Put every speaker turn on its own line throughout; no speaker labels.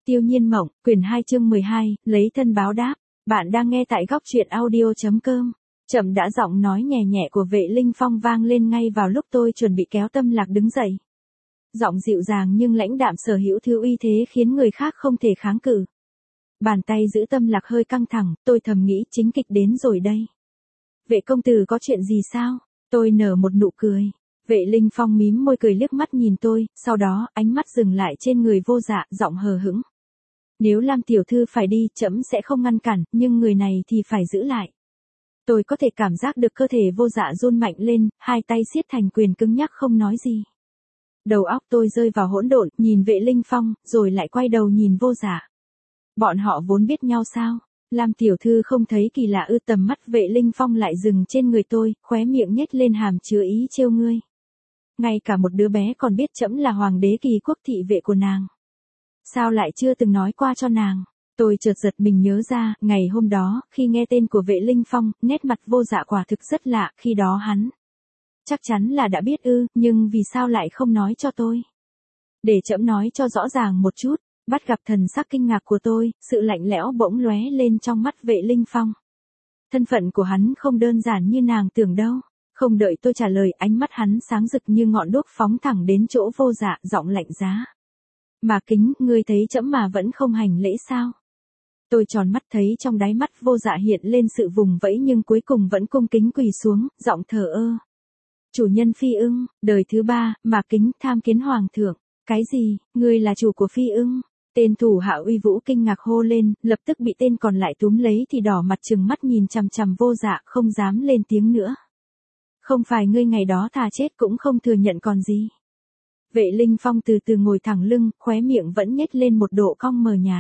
Tiêu Nhiên Mộng, quyển 2 chương 12, lấy thân báo đáp. Bạn đang nghe tại góc truyện audio.com. Chậm đã giọng nói nhẹ nhẹ của Vệ Linh Phong vang lên ngay vào lúc tôi chuẩn bị kéo Tâm Lạc đứng dậy. Giọng dịu dàng nhưng lãnh đạm sở hữu thứ uy thế khiến người khác không thể kháng cự. Bàn tay giữ Tâm Lạc hơi căng thẳng, tôi thầm nghĩ chính kịch đến rồi đây. Vệ công tử có chuyện gì sao? Tôi nở một nụ cười. Vệ Linh Phong mím môi cười liếc mắt nhìn tôi, sau đó ánh mắt dừng lại trên người Vô Dạ, giọng hờ hững. Nếu Lam tiểu thư phải đi, trẫm sẽ không ngăn cản, nhưng người này thì phải giữ lại. Tôi có thể cảm giác được cơ thể Vô Dạ run mạnh lên, hai tay siết thành quyền cứng nhắc không nói gì. Đầu óc tôi rơi vào hỗn độn, nhìn Vệ Linh Phong, rồi lại quay đầu nhìn Vô Dạ. Bọn họ vốn biết nhau sao? Lam tiểu thư không thấy kỳ lạ ư? Tầm mắt Vệ Linh Phong lại dừng trên người tôi, khóe miệng nhếch lên hàm chứa ý trêu ngươi. Ngay cả một đứa bé còn biết trẫm là hoàng đế Kỳ Quốc thị vệ của nàng. Sao lại chưa từng nói qua cho nàng? Tôi chợt giật mình nhớ ra, ngày hôm đó, khi nghe tên của Vệ Linh Phong, nét mặt Vô Dạ quả thực rất lạ, khi đó hắn chắc chắn là đã biết ư, nhưng vì sao lại không nói cho tôi? Để trẫm nói cho rõ ràng một chút. Bắt gặp thần sắc kinh ngạc của tôi, sự lạnh lẽo bỗng lóe lên trong mắt Vệ Linh Phong. Thân phận của hắn không đơn giản như nàng tưởng đâu. Không đợi tôi trả lời, ánh mắt hắn sáng rực như ngọn đuốc phóng thẳng đến chỗ Vô Dạ, giọng lạnh giá. Mà Kính, ngươi thấy trẫm mà vẫn không hành lễ sao? Tôi tròn mắt thấy trong đáy mắt Vô Dạ hiện lên sự vùng vẫy nhưng cuối cùng vẫn cung kính quỳ xuống, giọng thờ ơ. Chủ nhân Phi Ưng, đời thứ 3, Mà Kính tham kiến hoàng thượng. Cái gì, ngươi là chủ của Phi Ưng? Tên thủ hạ uy vũ kinh ngạc hô lên, lập tức bị tên còn lại túm lấy thì đỏ mặt trừng mắt nhìn chằm chằm Vô Dạ, không dám lên tiếng nữa. Không phải ngươi ngày đó thà chết cũng không thừa nhận còn gì. Vệ Linh Phong từ từ ngồi thẳng lưng, khóe miệng vẫn nhếch lên một độ cong mờ nhạt.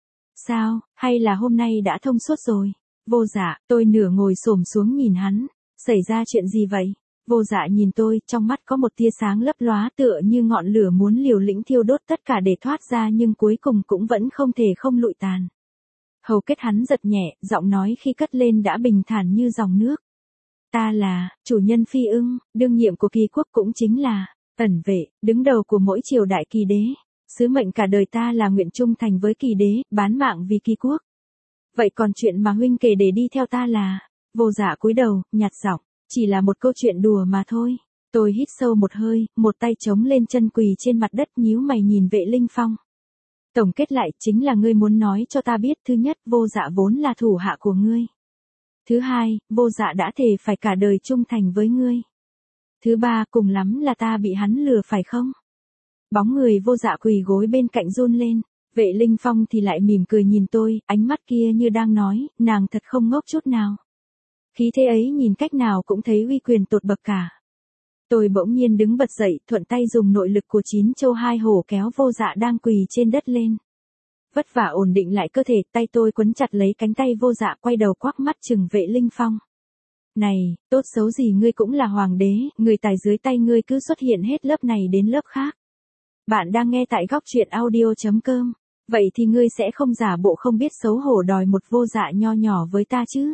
Sao, hay là hôm nay đã thông suốt rồi? Vô Dạ, tôi nửa ngồi xổm xuống nhìn hắn. Xảy ra chuyện gì vậy? Vô Dạ nhìn tôi, trong mắt có một tia sáng lấp lóa tựa như ngọn lửa muốn liều lĩnh thiêu đốt tất cả để thoát ra nhưng cuối cùng cũng vẫn không thể không lụi tàn. Hầu kết hắn giật nhẹ, giọng nói khi cất lên đã bình thản như dòng nước. Ta là, chủ nhân Phi Ưng, đương nhiệm của Kỳ Quốc cũng chính là, ẩn vệ, đứng đầu của mỗi triều đại Kỳ đế. Sứ mệnh cả đời ta là nguyện trung thành với Kỳ đế, bán mạng vì Kỳ Quốc. Vậy còn chuyện mà huynh kể để đi theo ta là, Vô Dạ cúi đầu, nhạt giọng. Chỉ là một câu chuyện đùa mà thôi. Tôi hít sâu một hơi, một tay chống lên chân quỳ trên mặt đất nhíu mày nhìn Vệ Linh Phong. Tổng kết lại chính là ngươi muốn nói cho ta biết, thứ nhất, Vô Dạ vốn là thủ hạ của ngươi. Thứ hai, Vô Dạ đã thề phải cả đời trung thành với ngươi. Thứ ba, cùng lắm là ta bị hắn lừa phải không? Bóng người Vô Dạ quỳ gối bên cạnh run lên. Vệ Linh Phong thì lại mỉm cười nhìn tôi, ánh mắt kia như đang nói, nàng thật không ngốc chút nào. Khí thế ấy nhìn cách nào cũng thấy uy quyền tột bậc cả. Tôi bỗng nhiên đứng bật dậy, thuận tay dùng nội lực của 9 châu 2 hổ kéo Vô Dạ đang quỳ trên đất lên. Vất vả ổn định lại cơ thể, tay tôi quấn chặt lấy cánh tay Vô Dạ, quay đầu quắc mắt chừng Vệ Linh Phong. Này, tốt xấu gì ngươi cũng là hoàng đế, người tài dưới tay ngươi cứ xuất hiện hết lớp này đến lớp khác. Bạn đang nghe tại góc truyện audio.com. Vậy thì ngươi sẽ không giả bộ không biết xấu hổ đòi một Vô Dạ nho nhỏ với ta chứ?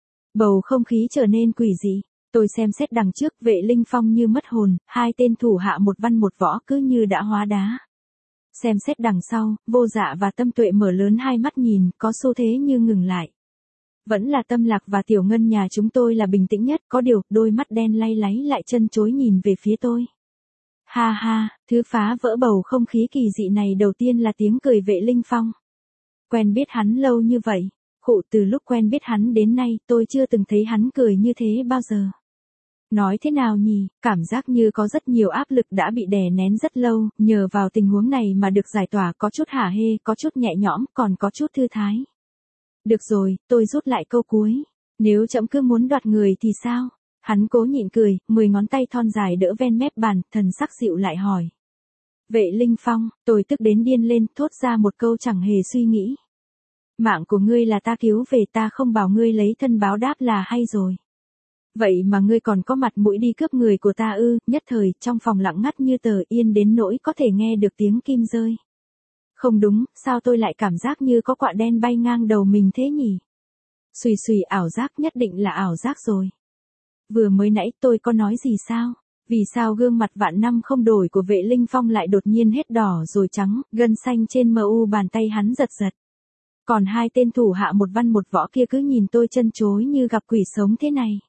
Bầu không khí trở nên quỷ dị. Tôi xem xét đằng trước Vệ Linh Phong như mất hồn, hai tên thủ hạ một văn một võ cứ như đã hóa đá. Xem xét đằng sau, Vô Dạ và Tâm Tuệ mở lớn hai mắt nhìn, có xu thế như ngừng lại. Vẫn là Tâm Lạc và Tiểu Ngân nhà chúng tôi là bình tĩnh nhất, có điều, đôi mắt đen lay láy lại chân chối nhìn về phía tôi. Ha ha, thứ phá vỡ bầu không khí kỳ dị này đầu tiên là tiếng cười Vệ Linh Phong. Quen biết hắn lâu như vậy. Từ lúc quen biết hắn đến nay, tôi chưa từng thấy hắn cười như thế bao giờ. Nói thế nào nhỉ, cảm giác như có rất nhiều áp lực đã bị đè nén rất lâu, nhờ vào tình huống này mà được giải tỏa, có chút hả hê, có chút nhẹ nhõm, còn có chút thư thái. Được rồi, tôi rút lại câu cuối. Nếu trẫm cứ muốn đoạt người thì sao? Hắn cố nhịn cười, 10 ngón tay thon dài đỡ ven mép bàn, thần sắc dịu lại hỏi. Vệ Linh Phong, tôi tức đến điên lên, thốt ra một câu chẳng hề suy nghĩ. Mạng của ngươi là ta cứu về, ta không bảo ngươi lấy thân báo đáp là hay rồi. Vậy mà ngươi còn có mặt mũi đi cướp người của ta ư? Nhất thời, trong phòng lặng ngắt như tờ, yên đến nỗi có thể nghe được tiếng kim rơi. Không đúng, sao tôi lại cảm giác như có quạ đen bay ngang đầu mình thế nhỉ? Xùy xùy, ảo giác, nhất định là ảo giác rồi. Vừa mới nãy tôi có nói gì sao? Vì sao gương mặt vạn năm không đổi của Vệ Linh Phong lại đột nhiên hết đỏ rồi trắng, gân xanh trên mu bàn tay hắn giật giật. Còn hai tên thủ hạ một văn một võ kia cứ nhìn tôi chân chối như gặp quỷ sống thế này.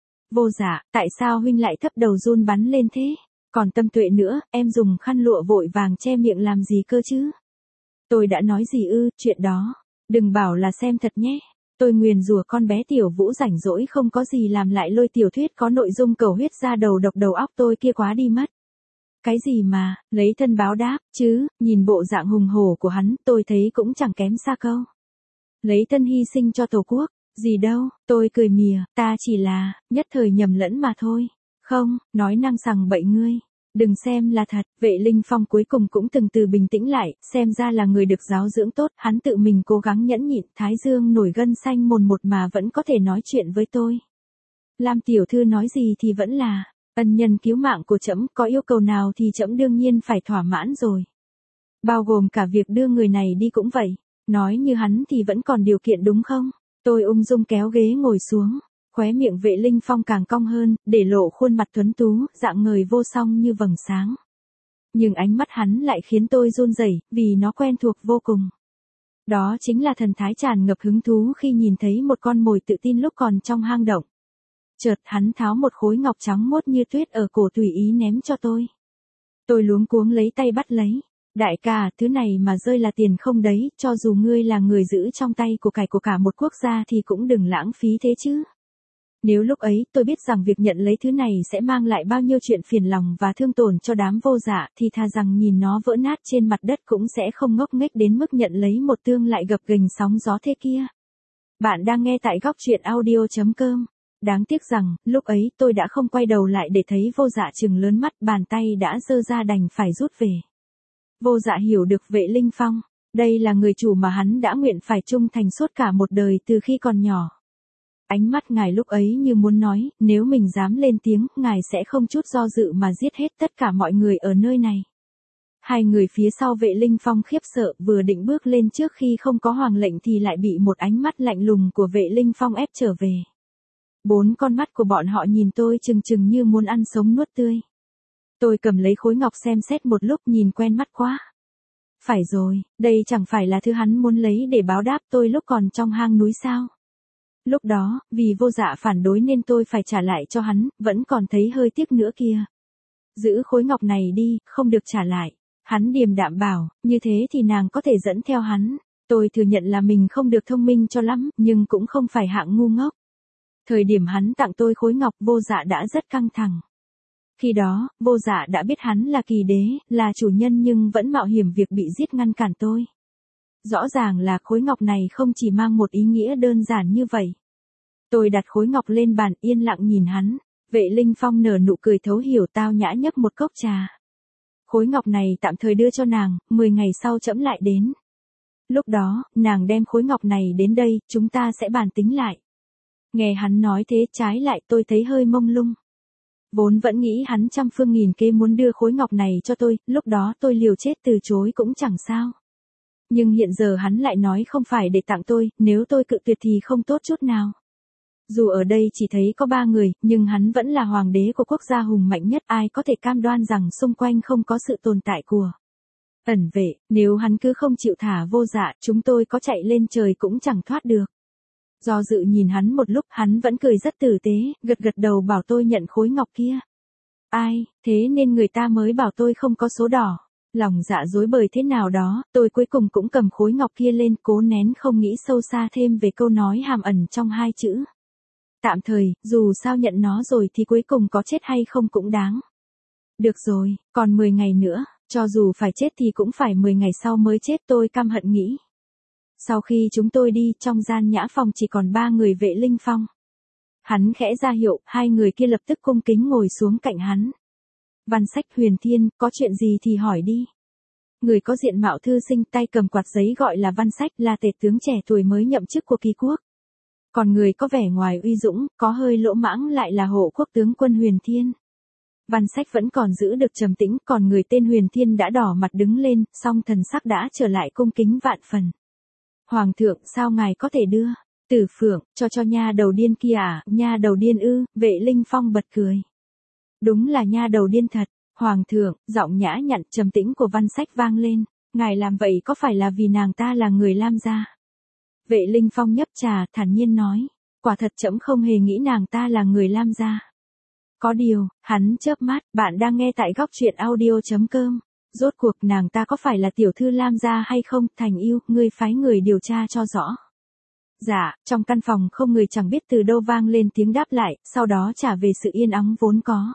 Vô Dạ, tại sao huynh lại thấp đầu run bắn lên thế? Còn Tâm Tuệ nữa, em dùng khăn lụa vội vàng che miệng làm gì cơ chứ? Tôi đã nói gì ư, chuyện đó. Đừng bảo là xem thật nhé. Tôi nguyền rủa con bé Tiểu Vũ rảnh rỗi không có gì làm lại lôi tiểu thuyết có nội dung cầu huyết ra đầu độc đầu óc tôi kia quá đi mất. Cái gì mà, lấy thân báo đáp, chứ, nhìn bộ dạng hùng hổ của hắn, tôi thấy cũng chẳng kém xa câu. Lấy thân hy sinh cho Tổ quốc, gì đâu, tôi cười mỉa, ta chỉ là, nhất thời nhầm lẫn mà thôi. Không, nói năng sằng bậy ngươi. Đừng xem là thật, Vệ Linh Phong cuối cùng cũng từng từ bình tĩnh lại, xem ra là người được giáo dưỡng tốt, hắn tự mình cố gắng nhẫn nhịn, thái dương nổi gân xanh mồn một mà vẫn có thể nói chuyện với tôi. Lam tiểu thư nói gì thì vẫn là, ân nhân cứu mạng của trẫm, có yêu cầu nào thì trẫm đương nhiên phải thỏa mãn rồi. Bao gồm cả việc đưa người này đi cũng vậy, nói như hắn thì vẫn còn điều kiện đúng không? Tôi ung dung kéo ghế ngồi xuống. Khóe miệng Vệ Linh Phong càng cong hơn, để lộ khuôn mặt tuấn tú, dạng người vô song như vầng sáng. Nhưng ánh mắt hắn lại khiến tôi run rẩy, vì nó quen thuộc vô cùng. Đó chính là thần thái tràn ngập hứng thú khi nhìn thấy một con mồi tự tin lúc còn trong hang động. Chợt hắn tháo một khối ngọc trắng mốt như tuyết ở cổ tùy ý ném cho tôi. Tôi luống cuống lấy tay bắt lấy. Đại ca, thứ này mà rơi là tiền không đấy, cho dù ngươi là người giữ trong tay của cải của cả một quốc gia thì cũng đừng lãng phí thế chứ. Nếu lúc ấy tôi biết rằng việc nhận lấy thứ này sẽ mang lại bao nhiêu chuyện phiền lòng và thương tổn cho đám vô dạ thì thà rằng nhìn nó vỡ nát trên mặt đất cũng sẽ không ngốc nghếch đến mức nhận lấy một tương lại gập ghềnh sóng gió thế kia. Bạn đang nghe tại góc truyện audio.com. Đáng tiếc rằng, lúc ấy tôi đã không quay đầu lại để thấy vô dạ trừng lớn mắt, bàn tay đã giơ ra đành phải rút về. Vô dạ hiểu được Vệ Linh Phong. Đây là người chủ mà hắn đã nguyện phải trung thành suốt cả một đời từ khi còn nhỏ. Ánh mắt ngài lúc ấy như muốn nói, nếu mình dám lên tiếng, ngài sẽ không chút do dự mà giết hết tất cả mọi người ở nơi này. Hai người phía sau Vệ Linh Phong khiếp sợ, vừa định bước lên trước khi không có hoàng lệnh thì lại bị một ánh mắt lạnh lùng của Vệ Linh Phong ép trở về. Bốn con mắt của bọn họ nhìn tôi chừng chừng như muốn ăn sống nuốt tươi. Tôi cầm lấy khối ngọc xem xét một lúc, nhìn quen mắt quá. Phải rồi, đây chẳng phải là thứ hắn muốn lấy để báo đáp tôi lúc còn trong hang núi sao? Lúc đó, vì vô dạ phản đối nên tôi phải trả lại cho hắn, vẫn còn thấy hơi tiếc nữa kia. Giữ khối ngọc này đi, không được trả lại. Hắn điềm đạm bảo, như thế thì nàng có thể dẫn theo hắn. Tôi thừa nhận là mình không được thông minh cho lắm, nhưng cũng không phải hạng ngu ngốc. Thời điểm hắn tặng tôi khối ngọc, vô dạ đã rất căng thẳng. Khi đó, vô dạ đã biết hắn là kỳ đế, là chủ nhân nhưng vẫn mạo hiểm việc bị giết ngăn cản tôi. Rõ ràng là khối ngọc này không chỉ mang một ý nghĩa đơn giản như vậy. Tôi đặt khối ngọc lên bàn, yên lặng nhìn hắn. Vệ Linh Phong nở nụ cười thấu hiểu, tao nhã nhấp một cốc trà. Khối ngọc này tạm thời đưa cho nàng, 10 ngày sau trẫm lại đến. Lúc đó, nàng đem khối ngọc này đến đây, chúng ta sẽ bàn tính lại. Nghe hắn nói thế, trái lại tôi thấy hơi mông lung. Vốn vẫn nghĩ hắn trăm phương nghìn kế muốn đưa khối ngọc này cho tôi, lúc đó tôi liều chết từ chối cũng chẳng sao. Nhưng hiện giờ hắn lại nói không phải để tặng tôi, nếu tôi cự tuyệt thì không tốt chút nào. Dù ở đây chỉ thấy có 3 người, nhưng hắn vẫn là hoàng đế của quốc gia hùng mạnh nhất, ai có thể cam đoan rằng xung quanh không có sự tồn tại của ẩn vệ, nếu hắn cứ không chịu thả vô dạ, chúng tôi có chạy lên trời cũng chẳng thoát được. Do dự nhìn hắn một lúc, hắn vẫn cười rất tử tế, gật gật đầu bảo tôi nhận khối ngọc kia. Ai, thế nên người ta mới bảo tôi không có số đỏ. Lòng dạ dối bời thế nào đó, tôi cuối cùng cũng cầm khối ngọc kia lên, cố nén không nghĩ sâu xa thêm về câu nói hàm ẩn trong hai chữ. Tạm thời, dù sao nhận nó rồi thì cuối cùng có chết hay không cũng đáng. Được rồi, còn 10 ngày nữa, cho dù phải chết thì cũng phải 10 ngày sau mới chết, tôi căm hận nghĩ. Sau khi chúng tôi đi, trong gian nhã phòng chỉ còn 3 người Vệ Linh Phong. Hắn khẽ ra hiệu, hai người kia lập tức cung kính ngồi xuống cạnh hắn. Văn Sách, Huyền Thiên, có chuyện gì thì hỏi đi. Người có diện mạo thư sinh, tay cầm quạt giấy gọi là Văn Sách, là tể tướng trẻ tuổi mới nhậm chức của Kỳ quốc. Còn người có vẻ ngoài uy dũng, có hơi lỗ mãng lại là hộ quốc tướng quân Huyền Thiên. Văn Sách vẫn còn giữ được trầm tĩnh, còn người tên Huyền Thiên đã đỏ mặt đứng lên, song thần sắc đã trở lại cung kính vạn phần. Hoàng thượng, sao ngài có thể đưa Tử Phượng cho nha đầu điên kia à? Nha đầu điên ư? Vệ Linh Phong bật cười. Đúng là nha đầu điên thật. Hoàng thượng, giọng nhã nhặn trầm tĩnh của Văn Sách vang lên, ngài làm vậy có phải là vì nàng ta là người Lam gia? Vệ Linh Phong nhấp trà, thản nhiên nói, quả thật trẫm không hề nghĩ nàng ta là người Lam gia. Có điều, hắn chớp mắt, bạn đang nghe tại góc truyện audio.com. Rốt cuộc nàng ta có phải là tiểu thư Lam gia hay không? Thành yêu, ngươi phái người điều tra cho rõ. Dạ, trong căn phòng không người chẳng biết từ đâu vang lên tiếng đáp lại, sau đó trả về sự yên ắng vốn có.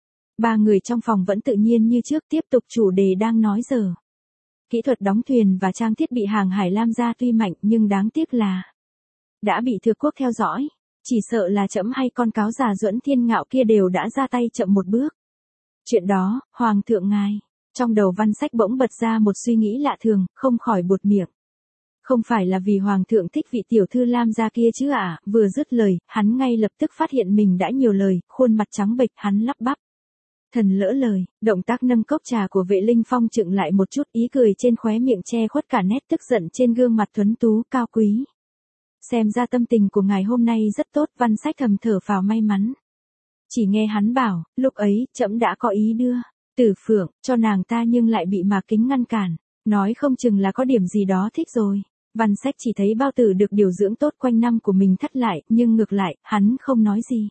Ba người trong phòng vẫn tự nhiên như trước, tiếp tục chủ đề đang nói giờ. Kỹ thuật đóng thuyền và trang thiết bị hàng hải Lam gia tuy mạnh nhưng đáng tiếc là đã bị Thừa Quốc theo dõi. Chỉ sợ là trẫm hay con cáo già Duẫn Thiên Ngạo kia đều đã ra tay chậm một bước. Chuyện đó, Hoàng thượng ngài. Trong đầu Văn Sách bỗng bật ra một suy nghĩ lạ thường, không khỏi buột miệng. Không phải là vì Hoàng thượng thích vị tiểu thư Lam gia kia chứ ạ? Vừa dứt lời, hắn ngay lập tức phát hiện mình đã nhiều lời, khuôn mặt trắng bệch, hắn lắp bắp. Thần lỡ lời, động tác nâng cốc trà của Vệ Linh Phong chững lại một chút, ý cười trên khóe miệng che khuất cả nét tức giận trên gương mặt tuấn tú cao quý. Xem ra tâm tình của ngài hôm nay rất tốt, Văn Sách thầm thở phào may mắn. Chỉ nghe hắn bảo, lúc ấy, trẫm đã có ý đưa Tử Phượng cho nàng ta nhưng lại bị Mạc Kính ngăn cản, nói không chừng là có điểm gì đó thích rồi. Văn Sách chỉ thấy bao tử được điều dưỡng tốt quanh năm của mình thắt lại, nhưng ngược lại, hắn không nói gì.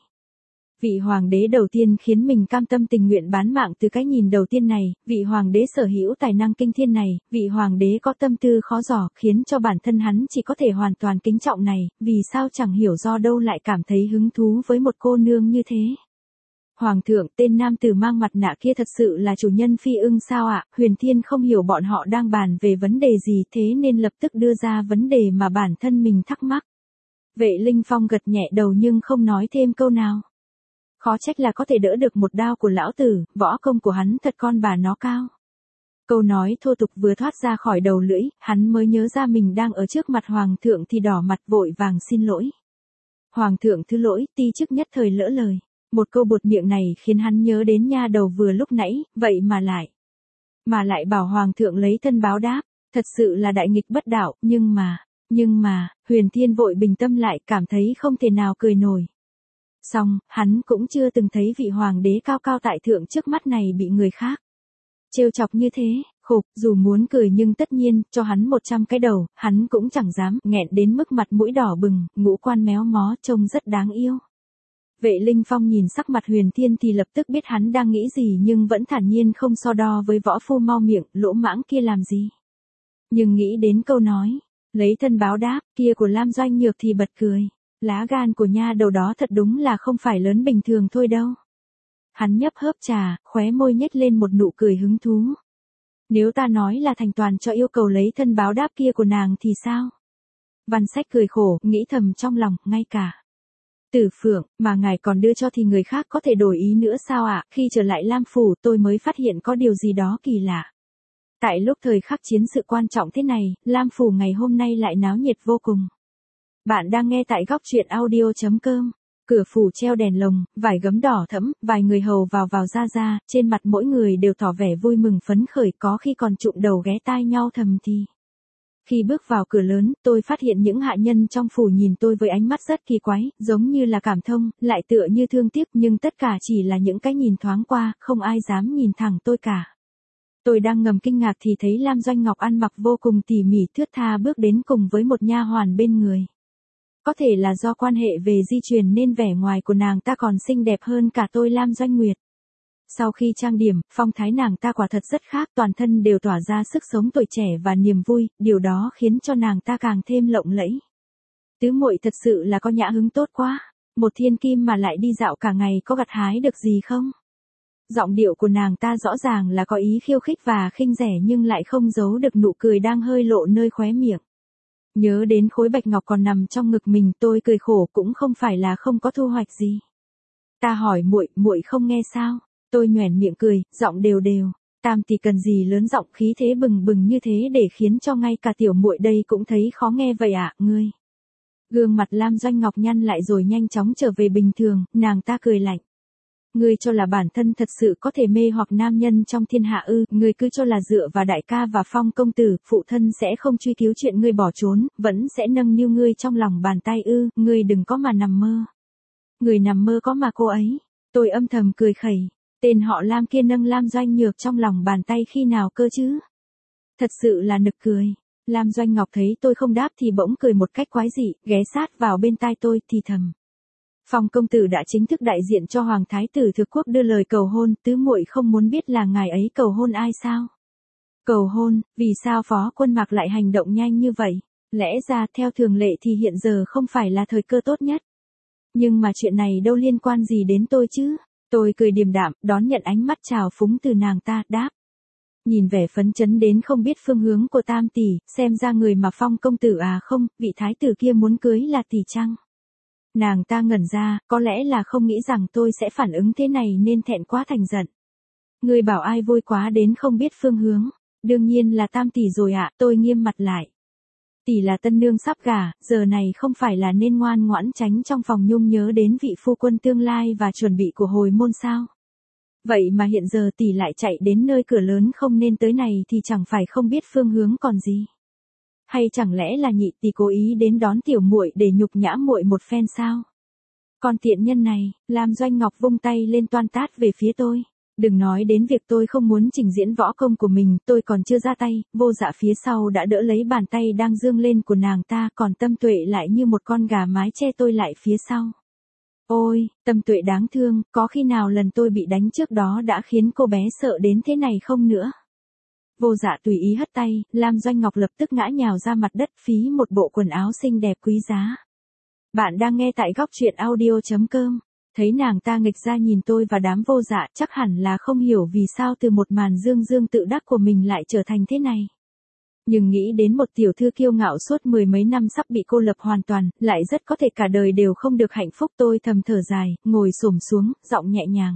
Vị hoàng đế đầu tiên khiến mình cam tâm tình nguyện bán mạng từ cái nhìn đầu tiên này, vị hoàng đế sở hữu tài năng kinh thiên này, vị hoàng đế có tâm tư khó dò, khiến cho bản thân hắn chỉ có thể hoàn toàn kính trọng này, vì sao chẳng hiểu do đâu lại cảm thấy hứng thú với một cô nương như thế. Hoàng thượng, tên nam tử mang mặt nạ kia thật sự là chủ nhân Phi Ưng sao ạ? Huyền Thiên không hiểu bọn họ đang bàn về vấn đề gì, thế nên lập tức đưa ra vấn đề mà bản thân mình thắc mắc. Vệ Linh Phong gật nhẹ đầu nhưng không nói thêm câu nào. Khó trách là có thể đỡ được một đao của lão tử, võ công của hắn thật con bà nó cao. Câu nói thô tục vừa thoát ra khỏi đầu lưỡi, hắn mới nhớ ra mình đang ở trước mặt Hoàng thượng thì đỏ mặt vội vàng xin lỗi. Hoàng thượng thứ lỗi, ti chức nhất thời lỡ lời. Một câu buột miệng này khiến hắn nhớ đến nha đầu vừa lúc nãy, vậy mà lại bảo Hoàng thượng lấy thân báo đáp, thật sự là đại nghịch bất đạo, nhưng mà, Huyền Thiên vội bình tâm lại, cảm thấy không thể nào cười nổi. Xong, hắn cũng chưa từng thấy vị hoàng đế cao cao tại thượng trước mắt này bị người khác trêu chọc như thế, khục, dù muốn cười nhưng tất nhiên, cho hắn 100 cái đầu, hắn cũng chẳng dám, nghẹn đến mức mặt mũi đỏ bừng, ngũ quan méo mó, trông rất đáng yêu. Vệ Linh Phong nhìn sắc mặt Huyền Thiên thì lập tức biết hắn đang nghĩ gì nhưng vẫn thản nhiên không so đo với võ phu mau miệng, lỗ mãng kia làm gì. Nhưng nghĩ đến câu nói, lấy thân báo đáp, kia của Lam Doanh Nhược thì bật cười. Lá gan của nha đầu đó thật đúng là không phải lớn bình thường thôi đâu. Hắn nhấp hớp trà, khóe môi nhếch lên một nụ cười hứng thú. Nếu ta nói là thành toàn cho yêu cầu lấy thân báo đáp kia của nàng thì sao? Văn Sách cười khổ, nghĩ thầm trong lòng, ngay cả Tử Phượng, mà ngài còn đưa cho thì người khác có thể đổi ý nữa sao ạ? Khi trở lại Lam Phủ tôi mới phát hiện có điều gì đó kỳ lạ. Tại lúc thời khắc chiến sự quan trọng thế này, Lam Phủ ngày hôm nay lại náo nhiệt vô cùng. Bạn đang nghe tại góc truyện audio.com. Cửa phủ treo đèn lồng, vải gấm đỏ thẫm, vài người hầu vào ra, trên mặt mỗi người đều tỏ vẻ vui mừng phấn khởi, có khi còn trụm đầu ghé tai nhau thầm thì. Khi bước vào cửa lớn, tôi phát hiện những hạ nhân trong phủ nhìn tôi với ánh mắt rất kỳ quái, giống như là cảm thông, lại tựa như thương tiếc, nhưng tất cả chỉ là những cái nhìn thoáng qua, không ai dám nhìn thẳng tôi cả. Tôi đang ngầm kinh ngạc thì thấy Lam Doanh Ngọc ăn mặc vô cùng tỉ mỉ thướt tha bước đến cùng với một nha hoàn bên người. Có thể là do quan hệ về di truyền nên vẻ ngoài của nàng ta còn xinh đẹp hơn cả tôi Lam Doanh Nguyệt. Sau khi trang điểm, phong thái nàng ta quả thật rất khác, toàn thân đều tỏa ra sức sống tuổi trẻ và niềm vui, điều đó khiến cho nàng ta càng thêm lộng lẫy. Tứ muội thật sự là có nhã hứng tốt quá, một thiên kim mà lại đi dạo cả ngày có gặt hái được gì không? Giọng điệu của nàng ta rõ ràng là có ý khiêu khích và khinh rẻ nhưng lại không giấu được nụ cười đang hơi lộ nơi khóe miệng. Nhớ đến khối bạch ngọc còn nằm trong ngực mình, tôi cười khổ, cũng không phải là không có thu hoạch gì. Ta hỏi muội không nghe sao? Tôi nhoẻn miệng cười, giọng đều đều. Tam tỷ cần gì lớn giọng khí thế bừng bừng như thế để khiến cho ngay cả tiểu muội đây cũng thấy khó nghe vậy ạ, ngươi. Gương mặt Lam Doanh Ngọc nhăn lại rồi nhanh chóng trở về bình thường, nàng ta cười lạnh. Ngươi cho là bản thân thật sự có thể mê hoặc nam nhân trong thiên hạ ư? Ngươi cứ cho là dựa vào đại ca và Phong công tử, phụ thân sẽ không truy cứu chuyện ngươi bỏ trốn, vẫn sẽ nâng niu ngươi trong lòng bàn tay ư? Ngươi đừng có mà nằm mơ. Người nằm mơ có mà cô ấy. Tôi âm thầm cười khẩy. Tên họ Lam kia nâng Lam Doanh Nhược trong lòng bàn tay khi nào cơ chứ? Thật sự là nực cười. Lam Doanh Ngọc thấy tôi không đáp thì bỗng cười một cách quái dị, ghé sát vào bên tai tôi thì thầm. Phong công tử đã chính thức đại diện cho Hoàng Thái tử Thừa Quốc đưa lời cầu hôn, tứ muội không muốn biết là ngài ấy cầu hôn ai sao? Cầu hôn, vì sao Phó Quân Mạc lại hành động nhanh như vậy? Lẽ ra theo thường lệ thì hiện giờ không phải là thời cơ tốt nhất. Nhưng mà chuyện này đâu liên quan gì đến tôi chứ? Tôi cười điềm đạm, đón nhận ánh mắt trào phúng từ nàng ta, đáp. Nhìn vẻ phấn chấn đến không biết phương hướng của Tam tỷ, xem ra người mà Phong công tử à không, vị thái tử kia muốn cưới là tỷ chăng? Nàng ta ngẩn ra, có lẽ là không nghĩ rằng tôi sẽ phản ứng thế này nên thẹn quá thành giận. Người bảo ai vui quá đến không biết phương hướng? Đương nhiên là Tam tỷ rồi ạ, tôi nghiêm mặt lại. Tỷ là tân nương sắp gả, giờ này không phải là nên ngoan ngoãn tránh trong phòng nhung nhớ đến vị phu quân tương lai và chuẩn bị của hồi môn sao? Vậy mà hiện giờ tỷ lại chạy đến nơi cửa lớn không nên tới này thì chẳng phải không biết phương hướng còn gì. Hay chẳng lẽ là nhị tỷ cố ý đến đón tiểu muội để nhục nhã muội một phen sao? Còn tiện nhân này, Lam Doanh Ngọc vung tay lên toan tát về phía tôi. Đừng nói đến việc tôi không muốn trình diễn võ công của mình, tôi còn chưa ra tay, Vô Dạ phía sau đã đỡ lấy bàn tay đang dương lên của nàng ta, còn Tâm Tuệ lại như một con gà mái che tôi lại phía sau. Ôi, Tâm Tuệ đáng thương, có khi nào lần tôi bị đánh trước đó đã khiến cô bé sợ đến thế này không nữa? Vô Dạ tùy ý hất tay, Lam Doanh Ngọc lập tức ngã nhào ra mặt đất phí một bộ quần áo xinh đẹp quý giá. Bạn đang nghe tại góc truyện audio.com. Thấy nàng ta nghịch ra nhìn tôi và đám Vô Dạ chắc hẳn là không hiểu vì sao từ một màn dương dương tự đắc của mình lại trở thành thế này. Nhưng nghĩ đến một tiểu thư kiêu ngạo suốt mười mấy năm sắp bị cô lập hoàn toàn, lại rất có thể cả đời đều không được hạnh phúc, tôi thầm thở dài, ngồi xổm xuống, giọng nhẹ nhàng.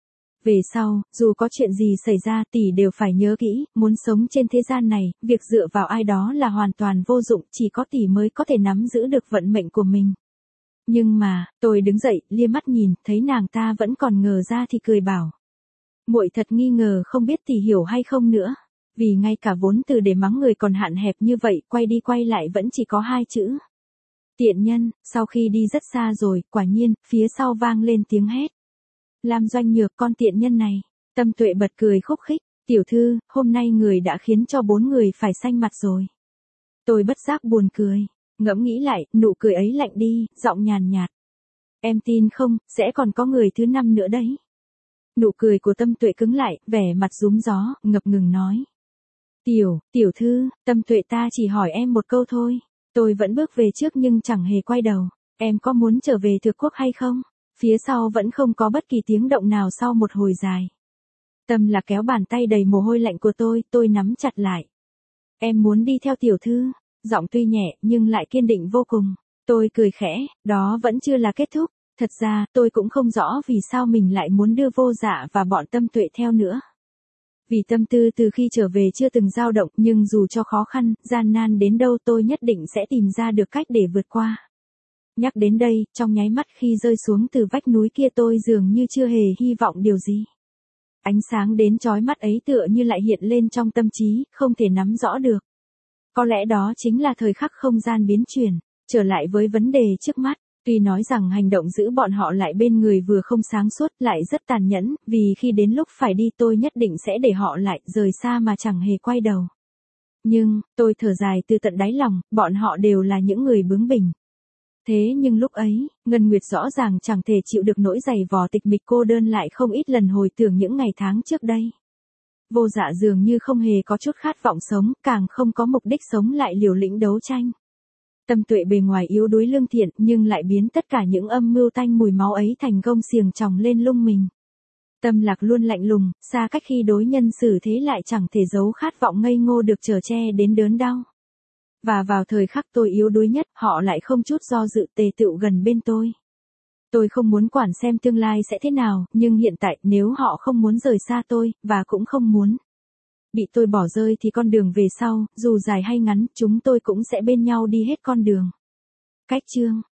Về sau, dù có chuyện gì xảy ra tỷ đều phải nhớ kỹ, muốn sống trên thế gian này, việc dựa vào ai đó là hoàn toàn vô dụng, chỉ có tỷ mới có thể nắm giữ được vận mệnh của mình. Nhưng mà, tôi đứng dậy, lia mắt nhìn, thấy nàng ta vẫn còn ngờ ra thì cười bảo. Muội thật nghi ngờ không biết tỷ hiểu hay không nữa. Vì ngay cả vốn từ để mắng người còn hạn hẹp như vậy, quay đi quay lại vẫn chỉ có hai chữ. Tiện nhân, sau khi đi rất xa rồi, quả nhiên, phía sau vang lên tiếng hét. Lam Doanh Nhược, con tiện nhân này. Tâm Tuệ bật cười khúc khích. Tiểu thư, hôm nay người đã khiến cho 4 người phải xanh mặt rồi. Tôi bất giác buồn cười. Ngẫm nghĩ lại, nụ cười ấy lạnh đi, giọng nhàn nhạt. Em tin không, sẽ còn có người thứ 5 nữa đấy. Nụ cười của Tâm Tuệ cứng lại, vẻ mặt rúm gió, ngập ngừng nói. Tiểu thư, Tâm Tuệ ta chỉ hỏi em một câu thôi. Tôi vẫn bước về trước nhưng chẳng hề quay đầu. Em có muốn trở về Thừa Quốc hay không? Phía sau vẫn không có bất kỳ tiếng động nào sau một hồi dài. Tâm Lạc kéo bàn tay đầy mồ hôi lạnh của tôi nắm chặt lại. Em muốn đi theo tiểu thư. Giọng tuy nhẹ nhưng lại kiên định vô cùng. Tôi cười khẽ, đó vẫn chưa là kết thúc. Thật ra, tôi cũng không rõ vì sao mình lại muốn đưa Vô Dạ và bọn Tâm Tuệ theo nữa. Vì tâm tư từ khi trở về chưa từng dao động, nhưng dù cho khó khăn, gian nan đến đâu tôi nhất định sẽ tìm ra được cách để vượt qua. Nhắc đến đây, trong nháy mắt khi rơi xuống từ vách núi kia tôi dường như chưa hề hy vọng điều gì. Ánh sáng đến chói mắt ấy tựa như lại hiện lên trong tâm trí, không thể nắm rõ được. Có lẽ đó chính là thời khắc không gian biến chuyển, trở lại với vấn đề trước mắt. Tuy nói rằng hành động giữ bọn họ lại bên người vừa không sáng suốt lại rất tàn nhẫn, vì khi đến lúc phải đi tôi nhất định sẽ để họ lại rời xa mà chẳng hề quay đầu. Nhưng, tôi thở dài từ tận đáy lòng, bọn họ đều là những người bướng bỉnh. Thế nhưng lúc ấy, Ngân Nguyệt rõ ràng chẳng thể chịu được nỗi giày vò tịch mịch cô đơn lại không ít lần hồi tưởng những ngày tháng trước đây. Vô Dạ dường như không hề có chút khát vọng sống, càng không có mục đích sống lại liều lĩnh đấu tranh. Tâm Tuệ bề ngoài yếu đuối lương thiện nhưng lại biến tất cả những âm mưu tanh mùi máu ấy thành gông xiềng tròng lên lưng mình. Tâm Lạc luôn lạnh lùng, xa cách khi đối nhân xử thế lại chẳng thể giấu khát vọng ngây ngô được chở che đến đớn đau. Và vào thời khắc tôi yếu đuối nhất, họ lại không chút do dự tề tựu gần bên tôi. Tôi không muốn quản xem tương lai sẽ thế nào, nhưng hiện tại nếu họ không muốn rời xa tôi, và cũng không muốn bị tôi bỏ rơi thì con đường về sau, dù dài hay ngắn, chúng tôi cũng sẽ bên nhau đi hết con đường. Cách chương